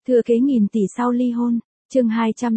Thừa kế nghìn tỷ sau ly hôn, chương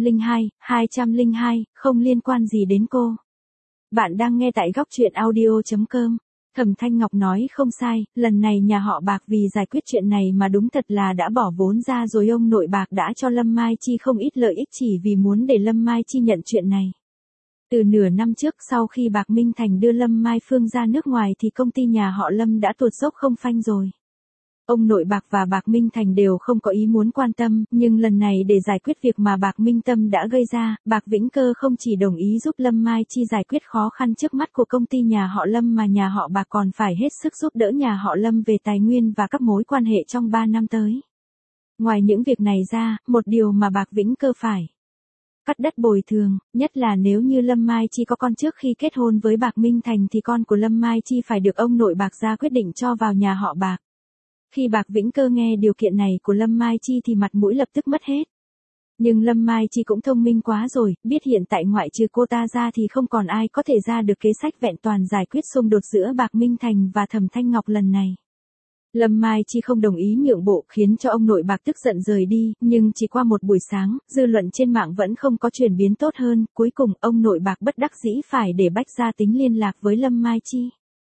202, không liên quan gì đến cô. Bạn đang nghe tại góc truyện audio.com. Thẩm Thanh Ngọc nói không sai, lần này nhà họ Bạc vì giải quyết chuyện này mà đúng thật là đã bỏ vốn ra rồi. Ông nội Bạc đã cho Lâm Mai Chi không ít lợi ích chỉ vì muốn để Lâm Mai Chi nhận chuyện này. Từ nửa năm trước sau khi Bạc Minh Thành đưa Lâm Mai Phương ra nước ngoài thì công ty nhà họ Lâm đã tuột dốc không phanh rồi. Ông nội Bạc và Bạc Minh Thành đều không có ý muốn quan tâm, nhưng lần này để giải quyết việc mà Bạc Minh Tâm đã gây ra, Bạc Vĩnh Cơ không chỉ đồng ý giúp Lâm Mai Chi giải quyết khó khăn trước mắt của công ty nhà họ Lâm mà nhà họ Bạc còn phải hết sức giúp đỡ nhà họ Lâm về tài nguyên và các mối quan hệ trong 3 năm tới. Ngoài những việc này ra, một điều mà Bạc Vĩnh Cơ phải cắt đất bồi thường, nhất là nếu như Lâm Mai Chi có con trước khi kết hôn với Bạc Minh Thành thì con của Lâm Mai Chi phải được ông nội Bạc ra quyết định cho vào nhà họ Bạc. Khi Bạc Vĩnh Cơ nghe điều kiện này của Lâm Mai Chi thì mặt mũi lập tức mất hết. Nhưng Lâm Mai Chi cũng thông minh quá rồi, biết hiện tại ngoại trừ cô ta ra thì không còn ai có thể ra được kế sách vẹn toàn giải quyết xung đột giữa Bạc Minh Thành và Thẩm Thanh Ngọc lần này. Lâm Mai Chi không đồng ý nhượng bộ khiến cho ông nội Bạc tức giận rời đi, nhưng chỉ qua một buổi sáng, dư luận trên mạng vẫn không có chuyển biến tốt hơn, cuối cùng ông nội Bạc bất đắc dĩ phải để Bách Gia Tính liên lạc với Lâm Mai Chi.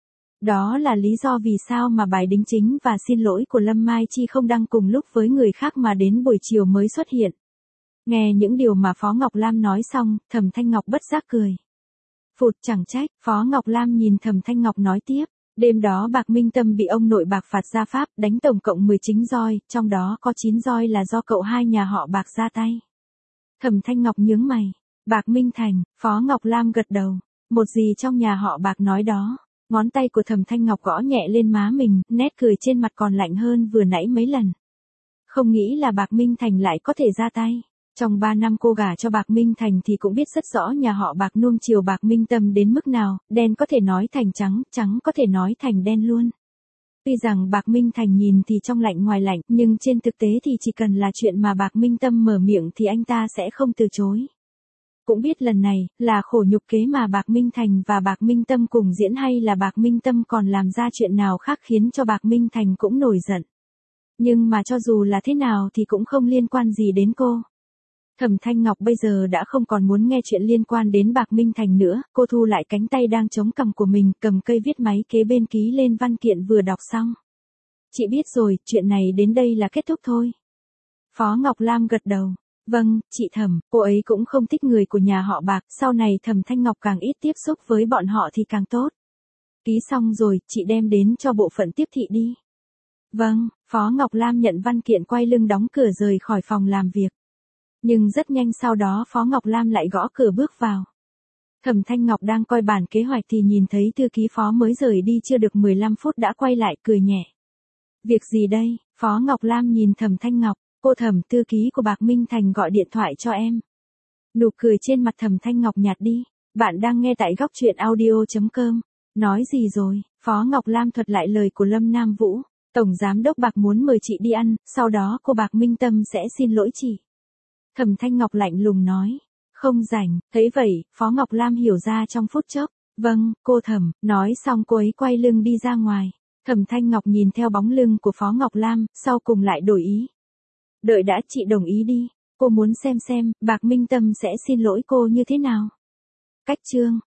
Đó là lý do vì sao mà bài đính chính và xin lỗi của Lâm Mai Chi không đăng cùng lúc với người khác mà đến buổi chiều mới xuất hiện. Nghe những điều mà Phó Ngọc Lam nói xong, Thẩm Thanh Ngọc bất giác cười. Phụt, chẳng trách, Phó Ngọc Lam nhìn Thẩm Thanh Ngọc nói tiếp. Đêm đó Bạc Minh Tâm bị ông nội Bạc phạt gia pháp, đánh tổng cộng 19 roi, trong đó có 9 roi là do cậu hai nhà họ Bạc ra tay. Thẩm Thanh Ngọc nhướng mày. Bạc Minh Thành, Phó Ngọc Lam gật đầu. Một gì trong nhà họ Bạc nói đó. Ngón tay của Thẩm Thanh Ngọc gõ nhẹ lên má mình, nét cười trên mặt còn lạnh hơn vừa nãy mấy lần. Không nghĩ là Bạc Minh Thành lại có thể ra tay. Trong 3 năm cô gả cho Bạc Minh Thành thì cũng biết rất rõ nhà họ Bạc nuông chiều Bạc Minh Tâm đến mức nào, đen có thể nói thành trắng, trắng có thể nói thành đen luôn. Tuy rằng Bạc Minh Thành nhìn thì trong lạnh ngoài lạnh, nhưng trên thực tế thì chỉ cần là chuyện mà Bạc Minh Tâm mở miệng thì anh ta sẽ không từ chối. Cũng biết lần này, là khổ nhục kế mà Bạc Minh Thành và Bạc Minh Tâm cùng diễn hay là Bạc Minh Tâm còn làm ra chuyện nào khác khiến cho Bạc Minh Thành cũng nổi giận. Nhưng mà cho dù là thế nào thì cũng không liên quan gì đến cô. Thẩm Thanh Ngọc bây giờ đã không còn muốn nghe chuyện liên quan đến Bạc Minh Thành nữa, cô thu lại cánh tay đang chống cằm của mình, cầm cây viết máy kế bên ký lên văn kiện vừa đọc xong. Chị biết rồi, chuyện này đến đây là kết thúc thôi. Phó Ngọc Lam gật đầu. Vâng, chị Thẩm, cô ấy cũng không thích người của nhà họ Bạc, sau này Thẩm Thanh Ngọc càng ít tiếp xúc với bọn họ thì càng tốt. Ký xong rồi, chị đem đến cho bộ phận tiếp thị đi. Vâng, Phó Ngọc Lam nhận văn kiện quay lưng đóng cửa rời khỏi phòng làm việc. Nhưng rất nhanh sau đó Phó Ngọc Lam lại gõ cửa bước vào. Thẩm Thanh Ngọc đang coi bản kế hoạch thì nhìn thấy thư ký Phó mới rời đi chưa được 15 phút đã quay lại cười nhẹ. Việc gì đây? Phó Ngọc Lam nhìn Thẩm Thanh Ngọc. Cô Thẩm, thư ký của Bạc Minh Thành gọi điện thoại cho em. Nụ cười trên mặt Thẩm Thanh Ngọc nhạt đi. Bạn đang nghe tại góc truyện audio.com. Nói gì rồi? Phó Ngọc Lam thuật lại lời của Lâm Nam Vũ. Tổng giám đốc Bạc muốn mời chị đi ăn, sau đó cô Bạc Minh Tâm sẽ xin lỗi chị. Thẩm Thanh Ngọc lạnh lùng nói. Không rảnh, thấy vậy, Phó Ngọc Lam hiểu ra trong phút chốc. Vâng, cô Thẩm, nói xong cô ấy quay lưng đi ra ngoài. Thẩm Thanh Ngọc nhìn theo bóng lưng của Phó Ngọc Lam, sau cùng lại đổi ý. Đợi đã, chị đồng ý đi. Cô muốn xem Bạc Minh Tâm sẽ xin lỗi cô như thế nào. Cách chương